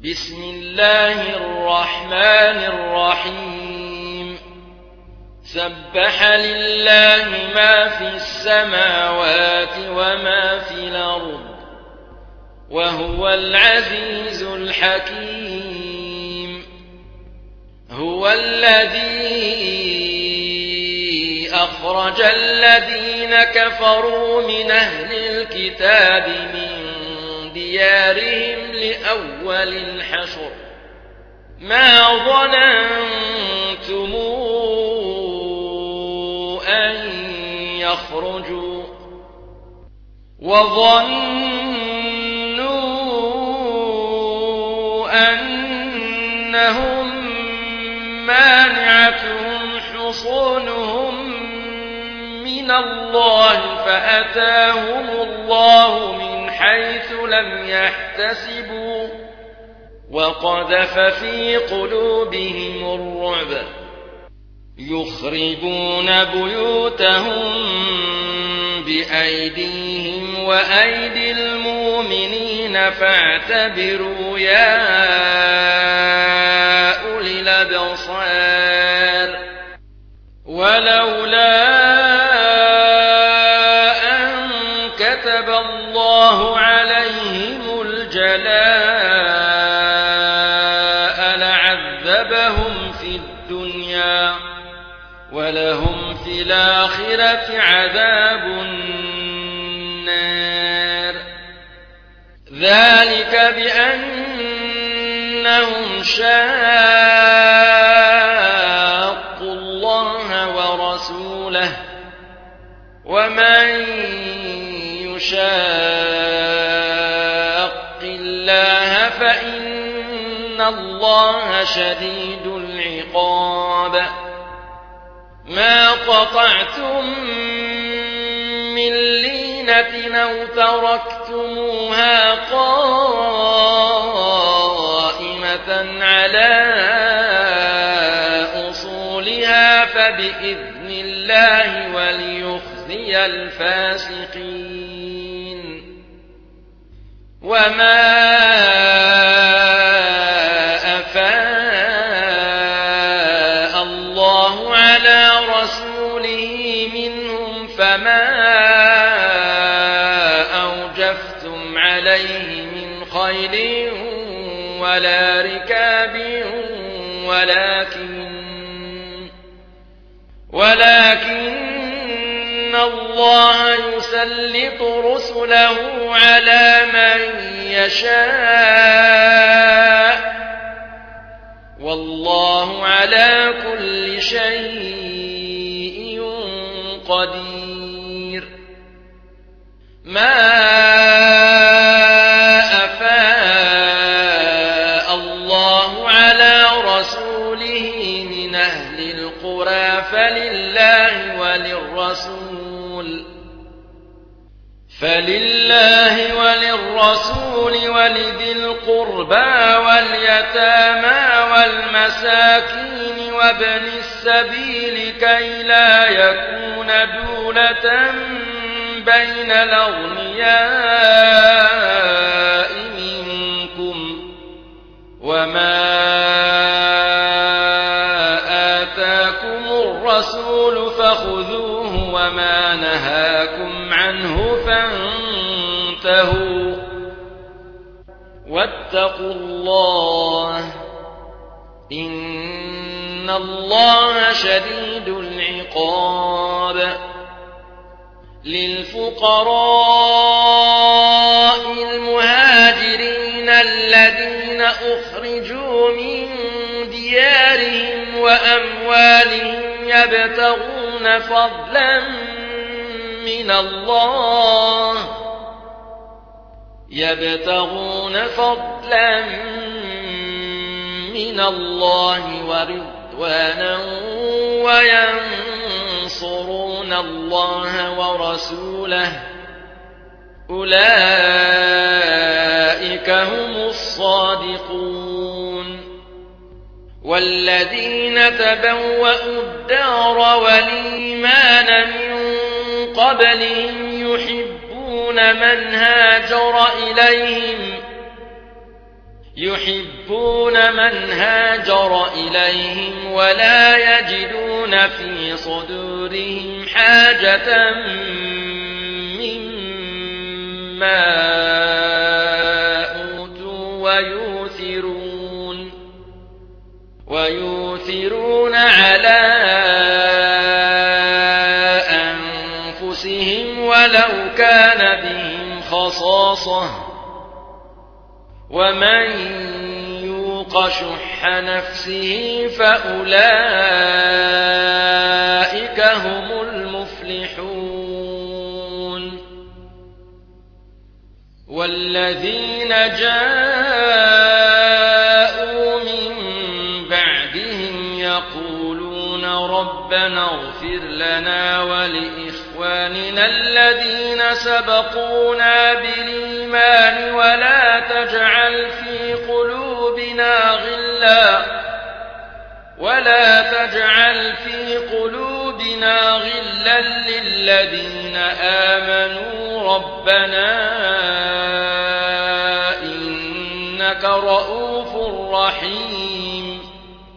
بسم الله الرحمن الرحيم سبح لله ما في السماوات وما في الأرض وهو العزيز الحكيم هو الذي أخرج الذين كفروا من أهل الكتاب من ديارهم لأول الحشر ما ظننتم أن يخرجوا وظنوا أنهم مانعتهم حصونهم من الله فأتاهم الله من حيث لم يحتسبوا وقذف في قلوبهم الرعب يخربون بيوتهم بأيديهم وأيدي المؤمنين فاعتبروا يا أولي الأبصار ولولا أن كتب الله عليهم الجلاء لعذبهم في الدنيا ولهم في الآخرة عذاب النار ذلك بأنهم شاقوا الله ورسوله ومن يشاق الله فإن الله شديد العقاب ما قطعتم من لينة أو تركتموها قائمة على أصولها فبإذن الله وليخزي الفاسقين وما أفاء الله على رسوله منهم فما أوجفتم عليه من خيل ولا ركاب ولكن الله يسلط رسله على من يشاء والله على كل شيء قدير ما أفاء الله على رسوله من أهل القرى فلله وللرسول ولذي القربى واليتامى والمساكين وابن السبيل كي لا يكون دولة بين الأغنياء منكم وما آتاكم الرسول فخذوه وما نهاكم عنه فانتهوا واتقوا الله إن الله شديد العقاب للفقراء المهاجرين الذين أخرجوا من ديارهم وأموالهم يبتغون فضلا من الله ورضوانا وينصرون الله ورسوله أولئك هم الصادقون والذين تبوأوا الدار والإيمان من قبلهم يحبون من هاجر إليهم يحبون من هاجر إليهم ولا يجدون في صدورهم حاجة مما أوتوا ويؤثرون على أنفسهم ولو كان بهم خصاصة ومن يوق شح نفسه فأولئك هم المفلحون والذين جاءوا من بعدهم يقولون ربنا اغفر لنا ولإخواننا الذين سبقونا بالإيمان ولا تجعل في قلوبنا غلا للذين آمنوا ربنا إنك رؤوف رحيم